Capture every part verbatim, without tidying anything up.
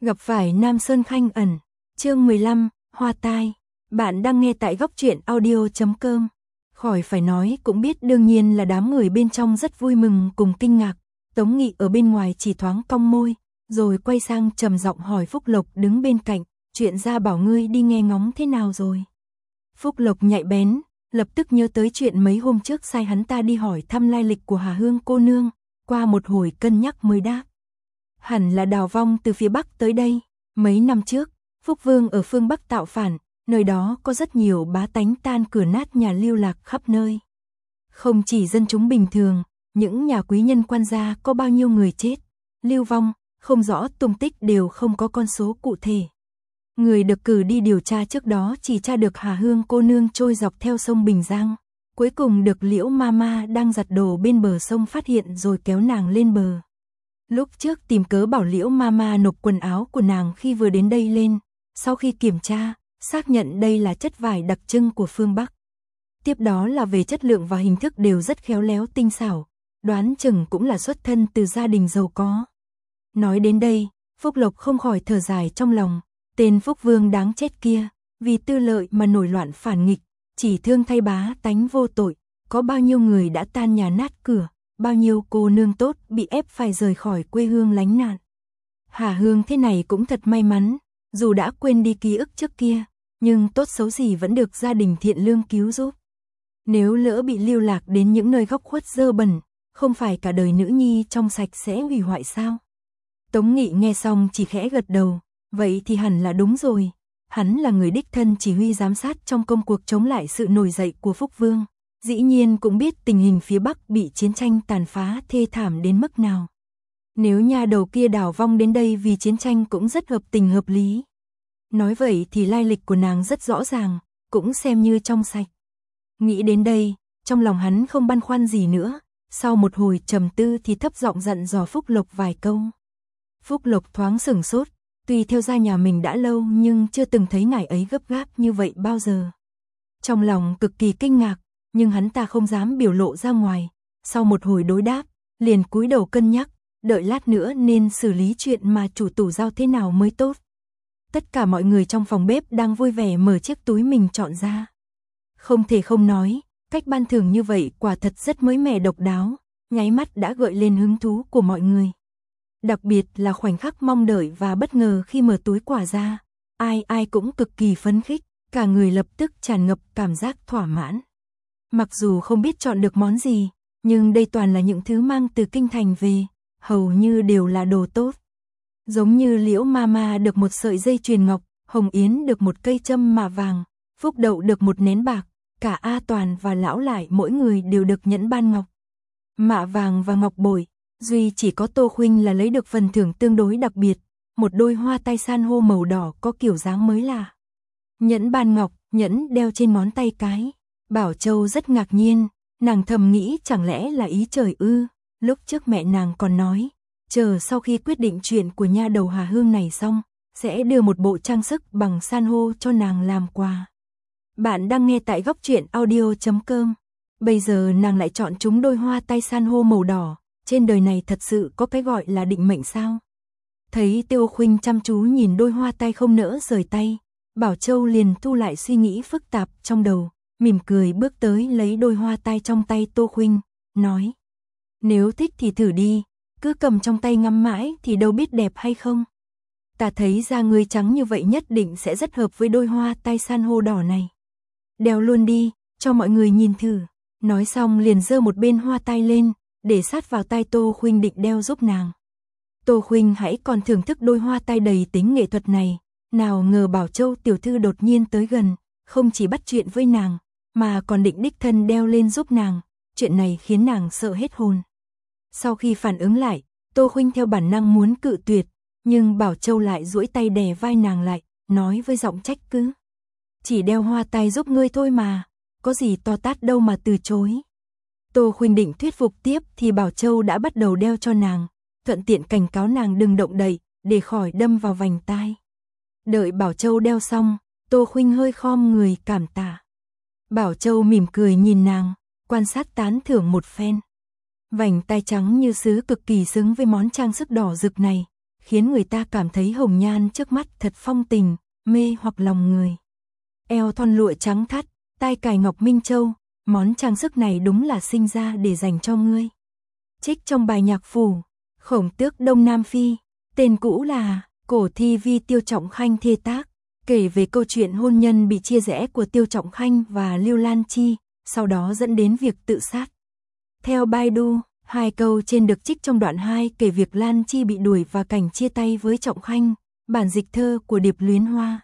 Gặp phải Nam Sơn Khanh ẩn, chương mười lăm, Hoa tai. Bạn đang nghe tại góc truyện audio chấm com. Khỏi phải nói cũng biết đương nhiên là đám người bên trong rất vui mừng cùng kinh ngạc. Tống Nghị ở bên ngoài chỉ thoáng cong môi, rồi quay sang trầm giọng hỏi Phúc Lộc đứng bên cạnh, chuyện ra bảo ngươi đi nghe ngóng thế nào rồi. Phúc Lộc nhạy bén, lập tức nhớ tới chuyện mấy hôm trước sai hắn ta đi hỏi thăm lai lịch của Hà Hương cô nương, qua một hồi cân nhắc mới đáp. Hẳn là đào vong từ phía Bắc tới đây, mấy năm trước, Phúc Vương ở phương Bắc tạo phản, nơi đó có rất nhiều bá tánh tan cửa nát nhà lưu lạc khắp nơi. Không chỉ dân chúng bình thường, những nhà quý nhân quan gia có bao nhiêu người chết, lưu vong, không rõ tung tích đều không có con số cụ thể. Người được cử đi điều tra trước đó chỉ tra được Hà Hương cô nương trôi dọc theo sông Bình Giang, cuối cùng được Liễu Mama đang giặt đồ bên bờ sông phát hiện rồi kéo nàng lên bờ. Lúc trước tìm cớ bảo Liễu Mama nộp quần áo của nàng khi vừa đến đây lên, sau khi kiểm tra, xác nhận đây là chất vải đặc trưng của phương Bắc. Tiếp đó là về chất lượng và hình thức đều rất khéo léo tinh xảo, đoán chừng cũng là xuất thân từ gia đình giàu có. Nói đến đây, Phúc Lộc không khỏi thở dài trong lòng, tên Phúc Vương đáng chết kia, vì tư lợi mà nổi loạn phản nghịch, chỉ thương thay bá tánh vô tội, có bao nhiêu người đã tan nhà nát cửa, bao nhiêu cô nương tốt bị ép phải rời khỏi quê hương lánh nạn. Hà Hương thế này cũng thật may mắn, dù đã quên đi ký ức trước kia, nhưng tốt xấu gì vẫn được gia đình thiện lương cứu giúp. Nếu lỡ bị lưu lạc đến những nơi góc khuất dơ bẩn, không phải cả đời nữ nhi trong sạch sẽ hủy hoại sao? Tống Nghị nghe xong chỉ khẽ gật đầu, vậy thì hẳn là đúng rồi. Hắn là người đích thân chỉ huy giám sát trong công cuộc chống lại sự nổi dậy của Phúc Vương, dĩ nhiên cũng biết tình hình phía Bắc bị chiến tranh tàn phá thê thảm đến mức nào. Nếu nhà đầu kia đào vong đến đây vì chiến tranh cũng rất hợp tình hợp lý. Nói vậy thì lai lịch của nàng rất rõ ràng, cũng xem như trong sạch. Nghĩ đến đây, trong lòng hắn không băn khoăn gì nữa, sau một hồi trầm tư thì thấp giọng dặn dò Phúc Lộc vài câu. Phúc Lộc thoáng sửng sốt, tuy theo gia nhà mình đã lâu nhưng chưa từng thấy ngài ấy gấp gáp như vậy bao giờ. Trong lòng cực kỳ kinh ngạc, nhưng hắn ta không dám biểu lộ ra ngoài, sau một hồi đối đáp, liền cúi đầu cân nhắc, đợi lát nữa nên xử lý chuyện mà chủ tủ giao thế nào mới tốt. Tất cả mọi người trong phòng bếp đang vui vẻ mở chiếc túi mình chọn ra. Không thể không nói, cách ban thưởng như vậy quả thật rất mới mẻ độc đáo, nháy mắt đã gợi lên hứng thú của mọi người. Đặc biệt là khoảnh khắc mong đợi và bất ngờ khi mở túi quà ra, ai ai cũng cực kỳ phấn khích, cả người lập tức tràn ngập cảm giác thỏa mãn. Mặc dù không biết chọn được món gì, nhưng đây toàn là những thứ mang từ kinh thành về, hầu như đều là đồ tốt. Giống như Liễu Mama được một sợi dây chuyền ngọc, Hồng Yến được một cây châm mạ vàng, Phúc Đậu được một nén bạc, cả A Toàn và Lão Lại mỗi người đều được nhẫn ban ngọc. Mạ vàng và ngọc bội, duy chỉ có Tô Khuynh là lấy được phần thưởng tương đối đặc biệt, một đôi hoa tai san hô màu đỏ có kiểu dáng mới lạ. Nhẫn ban ngọc, nhẫn đeo trên ngón tay cái. Bảo Châu rất ngạc nhiên, nàng thầm nghĩ chẳng lẽ là ý trời ư, lúc trước mẹ nàng còn nói, chờ sau khi quyết định chuyện của nha đầu Hà Hương này xong, sẽ đưa một bộ trang sức bằng san hô cho nàng làm quà. Bạn đang nghe tại góc truyện audio chấm com. Bây giờ nàng lại chọn chúng đôi hoa tai san hô màu đỏ, trên đời này thật sự có cái gọi là định mệnh sao? Thấy Tiêu Khuynh chăm chú nhìn đôi hoa tai không nỡ rời tay, Bảo Châu liền thu lại suy nghĩ phức tạp trong đầu, mỉm cười bước tới lấy đôi hoa tai trong tay Tô Khuynh, nói: nếu thích thì thử đi, cứ cầm trong tay ngắm mãi thì đâu biết đẹp hay không. Ta thấy da ngươi trắng như vậy nhất định sẽ rất hợp với đôi hoa tai san hô đỏ này. Đeo luôn đi, cho mọi người nhìn thử. Nói xong liền giơ một bên hoa tai lên, để sát vào tai Tô Khuynh định đeo giúp nàng. Tô Khuynh hãy còn thưởng thức đôi hoa tai đầy tính nghệ thuật này, nào ngờ Bảo Châu tiểu thư đột nhiên tới gần, không chỉ bắt chuyện với nàng, mà còn định đích thân đeo lên giúp nàng, chuyện này khiến nàng sợ hết hồn. Sau khi phản ứng lại, Tô Khuynh theo bản năng muốn cự tuyệt, nhưng Bảo Châu lại duỗi tay đè vai nàng lại, nói với giọng trách cứ: chỉ đeo hoa tai giúp ngươi thôi mà, có gì to tát đâu mà từ chối. Tô Khuynh định thuyết phục tiếp thì Bảo Châu đã bắt đầu đeo cho nàng, thuận tiện cảnh cáo nàng đừng động đậy, để khỏi đâm vào vành tai. Đợi Bảo Châu đeo xong, Tô Khuynh hơi khom người cảm tạ. Bảo Châu mỉm cười nhìn nàng, quan sát tán thưởng một phen. Vành tai trắng như sứ cực kỳ xứng với món trang sức đỏ rực này, khiến người ta cảm thấy hồng nhan trước mắt thật phong tình, mê hoặc lòng người. Eo thon lụa trắng thắt, tai cài ngọc minh châu, món trang sức này đúng là sinh ra để dành cho ngươi. Trích trong bài nhạc phủ, Khổng Tước Đông Nam Phi, tên cũ là Cổ Thi Vi Tiêu Trọng Khanh thê tác, kể về câu chuyện hôn nhân bị chia rẽ của Tiêu Trọng Khanh và Lưu Lan Chi, sau đó dẫn đến việc tự sát. Theo Baidu, hai câu trên được trích trong đoạn hai kể việc Lan Chi bị đuổi và cảnh chia tay với Trọng Khanh, bản dịch thơ của Điệp Luyến Hoa.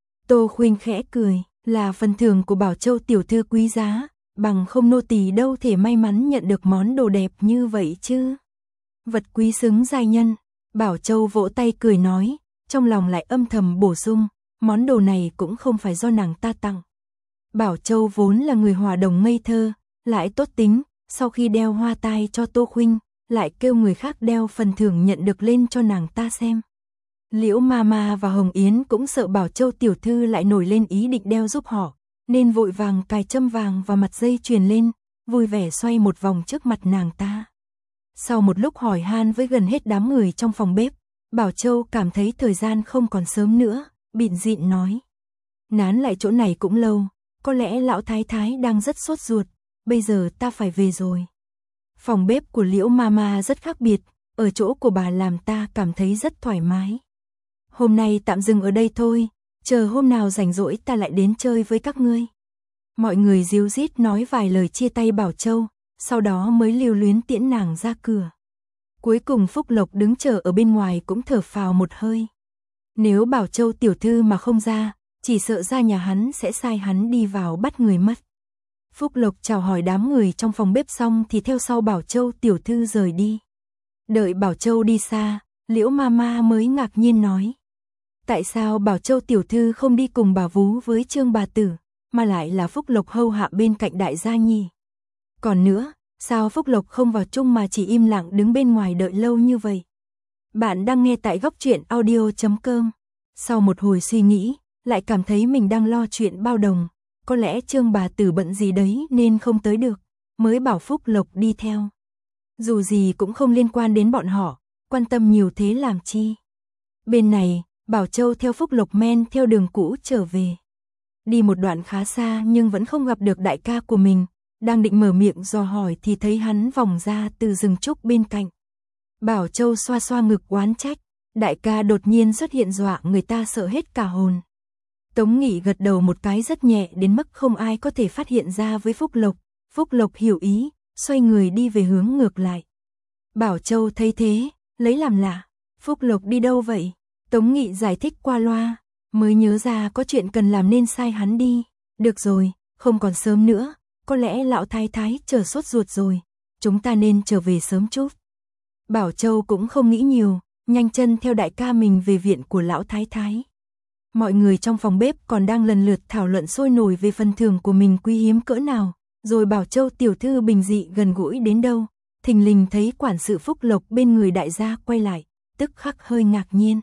Tô Khuynh khẽ cười, là phần thưởng của Bảo Châu tiểu thư quý giá, bằng không nô tỳ đâu thể may mắn nhận được món đồ đẹp như vậy chứ. Vật quý xứng giai nhân, Bảo Châu vỗ tay cười nói, trong lòng lại âm thầm bổ sung, món đồ này cũng không phải do nàng ta tặng. Bảo Châu vốn là người hòa đồng ngây thơ, lại tốt tính, sau khi đeo hoa tai cho Tô Khuynh, lại kêu người khác đeo phần thưởng nhận được lên cho nàng ta xem. Liễu Mama và Hồng Yến cũng sợ Bảo Châu tiểu thư lại nổi lên ý định đeo giúp họ, nên vội vàng cài châm vàng và mặt dây chuyền lên, vui vẻ xoay một vòng trước mặt nàng ta. Sau một lúc hỏi han với gần hết đám người trong phòng bếp, Bảo Châu cảm thấy thời gian không còn sớm nữa, bịn dịn nói. Nán lại chỗ này cũng lâu, có lẽ lão thái thái đang rất sốt ruột, bây giờ ta phải về rồi. Phòng bếp của Liễu Mama rất khác biệt, ở chỗ của bà làm ta cảm thấy rất thoải mái. Hôm nay tạm dừng ở đây thôi, chờ hôm nào rảnh rỗi ta lại đến chơi với các ngươi. Mọi người díu dít nói vài lời chia tay Bảo Châu, sau đó mới lưu luyến tiễn nàng ra cửa. Cuối cùng Phúc Lộc đứng chờ ở bên ngoài cũng thở phào một hơi. Nếu Bảo Châu tiểu thư mà không ra, chỉ sợ ra nhà hắn sẽ sai hắn đi vào bắt người mất. Phúc Lộc chào hỏi đám người trong phòng bếp xong thì theo sau Bảo Châu tiểu thư rời đi. Đợi Bảo Châu đi xa, Liễu Mama mới ngạc nhiên nói. Tại sao Bảo Châu tiểu thư không đi cùng bà vú với Trương bà tử, mà lại là Phúc Lộc hầu hạ bên cạnh đại gia nhỉ? Còn nữa, sao Phúc Lộc không vào chung mà chỉ im lặng đứng bên ngoài đợi lâu như vậy? Bạn đang nghe tại góc truyện audio chấm com. Sau một hồi suy nghĩ, lại cảm thấy mình đang lo chuyện bao đồng, có lẽ Trương bà tử bận gì đấy nên không tới được, mới bảo Phúc Lộc đi theo. Dù gì cũng không liên quan đến bọn họ, quan tâm nhiều thế làm chi. Bên này, Bảo Châu theo Phúc Lộc men theo đường cũ trở về. Đi một đoạn khá xa nhưng vẫn không gặp được đại ca của mình, đang định mở miệng dò hỏi thì thấy hắn vòng ra từ rừng trúc bên cạnh. Bảo Châu xoa xoa ngực oán trách, đại ca đột nhiên xuất hiện dọa người ta sợ hết cả hồn. Tống Nghị gật đầu một cái rất nhẹ đến mức không ai có thể phát hiện ra với Phúc Lộc. Phúc Lộc hiểu ý, xoay người đi về hướng ngược lại. Bảo Châu thấy thế, lấy làm lạ, Phúc Lộc đi đâu vậy? Tống Nghị giải thích qua loa, mới nhớ ra có chuyện cần làm nên sai hắn đi. Được rồi, không còn sớm nữa, có lẽ lão thái thái chờ sốt ruột rồi, chúng ta nên trở về sớm chút. Bảo Châu cũng không nghĩ nhiều, nhanh chân theo đại ca mình về viện của lão thái thái. Mọi người trong phòng bếp còn đang lần lượt thảo luận sôi nổi về phần thưởng của mình quý hiếm cỡ nào, rồi Bảo Châu tiểu thư bình dị gần gũi đến đâu, thình lình thấy quản sự Phúc Lộc bên người đại gia quay lại, tức khắc hơi ngạc nhiên.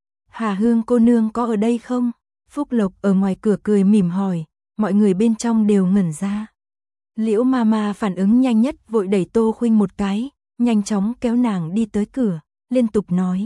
Hà Hương cô nương có ở đây không? Phúc Lộc ở ngoài cửa cười mỉm hỏi, mọi người bên trong đều ngẩn ra. Liễu Mama phản ứng nhanh nhất vội đẩy Tô Khuynh một cái, nhanh chóng kéo nàng đi tới cửa, liên tục nói.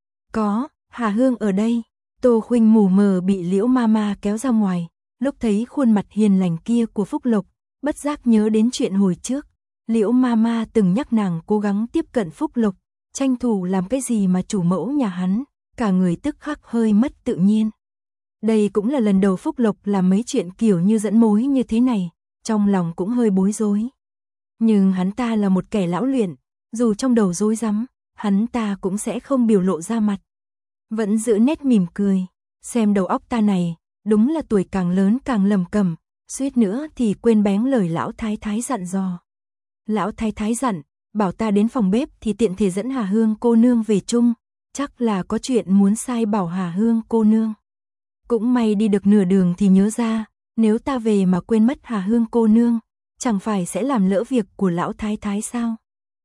Có, Hà Hương ở đây. Tô Khuynh mù mờ bị Liễu Mama kéo ra ngoài, lúc thấy khuôn mặt hiền lành kia của Phúc Lộc, bất giác nhớ đến chuyện hồi trước. Liễu Mama từng nhắc nàng cố gắng tiếp cận Phúc Lộc, tranh thủ làm cái gì mà chủ mẫu nhà hắn, cả người tức khắc hơi mất tự nhiên. Đây cũng là lần đầu Phúc Lộc làm mấy chuyện kiểu như dẫn mối như thế này, trong lòng cũng hơi bối rối. Nhưng hắn ta là một kẻ lão luyện, dù trong đầu rối rắm, hắn ta cũng sẽ không biểu lộ ra mặt. Vẫn giữ nét mỉm cười, xem đầu óc ta này, đúng là tuổi càng lớn càng lầm cẩm, suýt nữa thì quên bén lời lão thái thái dặn dò. Lão thái thái dặn, bảo ta đến phòng bếp thì tiện thể dẫn Hà Hương cô nương về chung, chắc là có chuyện muốn sai bảo Hà Hương cô nương. Cũng may đi được nửa đường thì nhớ ra, nếu ta về mà quên mất Hà Hương cô nương, chẳng phải sẽ làm lỡ việc của lão thái thái sao?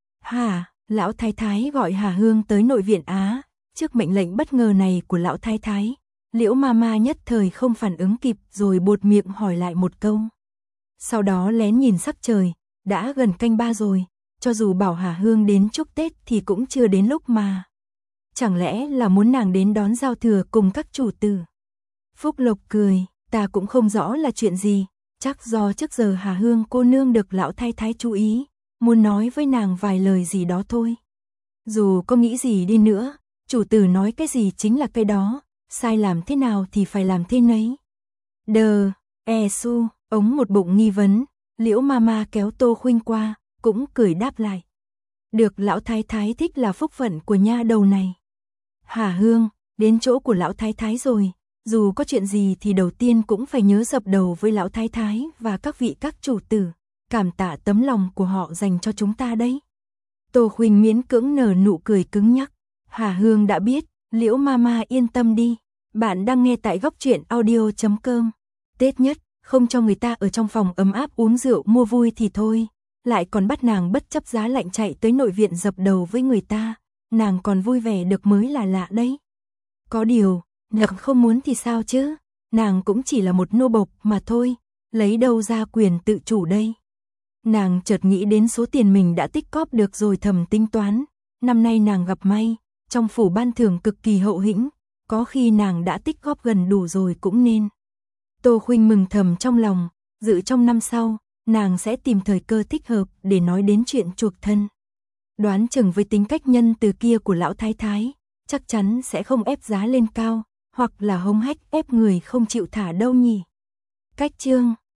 Hà, lão thái thái gọi Hà Hương tới nội viện Á. Trước mệnh lệnh bất ngờ này của lão thái thái, Liễu Mama nhất thời không phản ứng kịp rồi buột miệng hỏi lại một câu. Sau đó lén nhìn sắc trời, đã gần canh ba rồi, cho dù bảo Hà Hương đến chúc Tết thì cũng chưa đến lúc mà. chẳng lẽ là muốn nàng đến đón giao thừa cùng các chủ tử. Phúc Lộc cười, ta cũng không rõ là chuyện gì, chắc do trước giờ Hà Hương cô nương được lão thái thái chú ý, muốn nói với nàng vài lời gì đó thôi. Dù có nghĩ gì đi nữa, chủ tử nói cái gì chính là cái đó, sai làm thế nào thì phải làm thế nấy. Đờ, e su, ống một bụng nghi vấn, Liễu Mama kéo Tô Khuynh qua, cũng cười đáp lại. Được lão thái thái thích là phúc phận của nha đầu này. Hà Hương, đến chỗ của lão thái thái rồi, dù có chuyện gì thì đầu tiên cũng phải nhớ dập đầu với lão thái thái và các vị các chủ tử, cảm tạ tấm lòng của họ dành cho chúng ta đấy. Tô Khuynh miễn cưỡng nở nụ cười cứng nhắc. Hà Hương đã biết, Liễu Mama yên tâm đi. Bạn đang nghe tại góc truyện audio chấm com. Tết nhất, không cho người ta ở trong phòng ấm áp uống rượu mua vui thì thôi, lại còn bắt nàng bất chấp giá lạnh chạy tới nội viện dập đầu với người ta, nàng còn vui vẻ được mới là lạ đấy. Có điều, nàng không muốn thì sao chứ, nàng cũng chỉ là một nô bộc mà thôi, lấy đâu ra quyền tự chủ đây. Nàng chợt nghĩ đến số tiền mình đã tích cóp được rồi thầm tính toán, năm nay nàng gặp may, trong phủ ban thưởng cực kỳ hậu hĩnh, có khi nàng đã tích góp gần đủ rồi cũng nên. Tô Khuynh mừng thầm trong lòng, dự trong năm sau, nàng sẽ tìm thời cơ thích hợp để nói đến chuyện chuộc thân. Đoán chừng với tính cách nhân từ kia của lão thái thái, chắc chắn sẽ không ép giá lên cao, hoặc là hống hách ép người không chịu thả đâu nhỉ. Cách chương